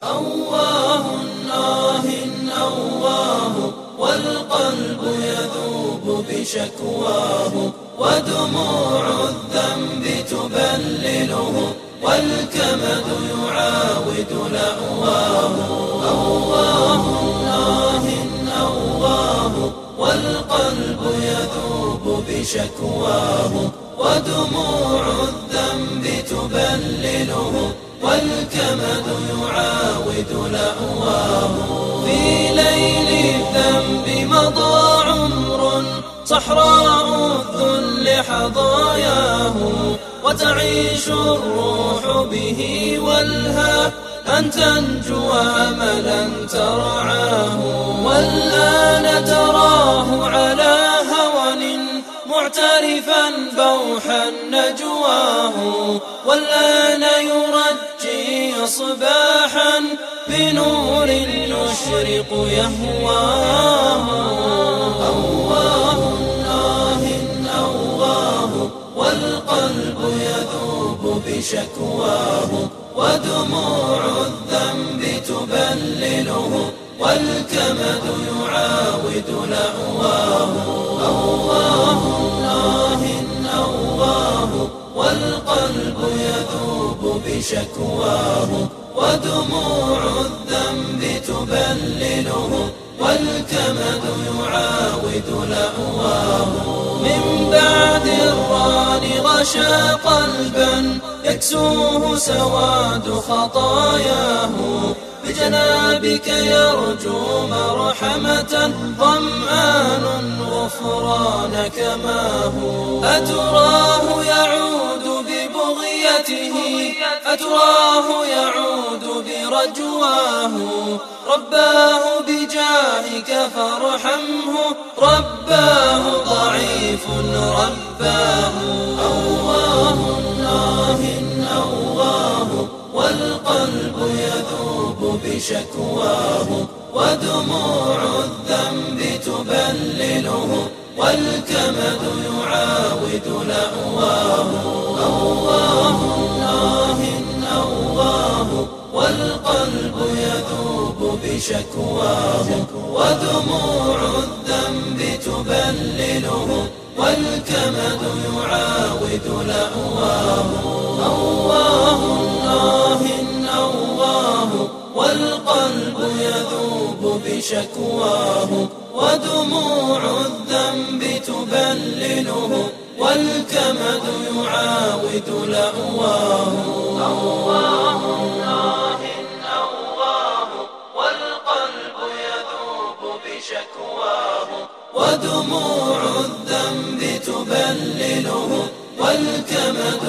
أواه آه أواه والقلب يذوب بشكواه ودموع الذنب تبلله والكمد يعاود لأواه. أواه آه أواه والقلب يذوب بشكواه ودموع الذنب تبلله والكمد يعاود لأواه. في ليل الذنب مضى عمر صحراء الذل حظاياه وتعيش الروح به والها أن تنجو أملا ترعاه. والآن تراه على هون معترفا بوحا نجواه والآن يرجي صباحا بنور يشرق يهواه. أواه آه أواه والقلب يذوب بشكواه ودموع الذنب تبلله والكمد يعاود لأواه. أواه آه أواه والقلب يذوب بشكواه ودموع الذنب تبلله والكمد يعاود لأواه. من بعد الران غشى قلبا يكسوه سواد خطاياه بجنابك يرجو مرحمة ظمآن غفرانك ماه. أتراه يعود ببغيته أتراه يعود برجواه رباه بجاهك فارحمه رباه ضعيف رباه. أواه آه أواه والقلب يذوب بشكواه ودموع الذنب تبلله والكمد يعاود لأواه. أواه آه أواه والقلب يذوب بشكواه ودموع الذنب تبلله والكمد يعاود لأواه. أواه آه أواه والقلب يذوب بشكواه ودموع الذنب تبلله والكمد يعاود لأواه. أواه آه أواه والقلب يذوب بشكواه ودموع الذنب تبلله والكمد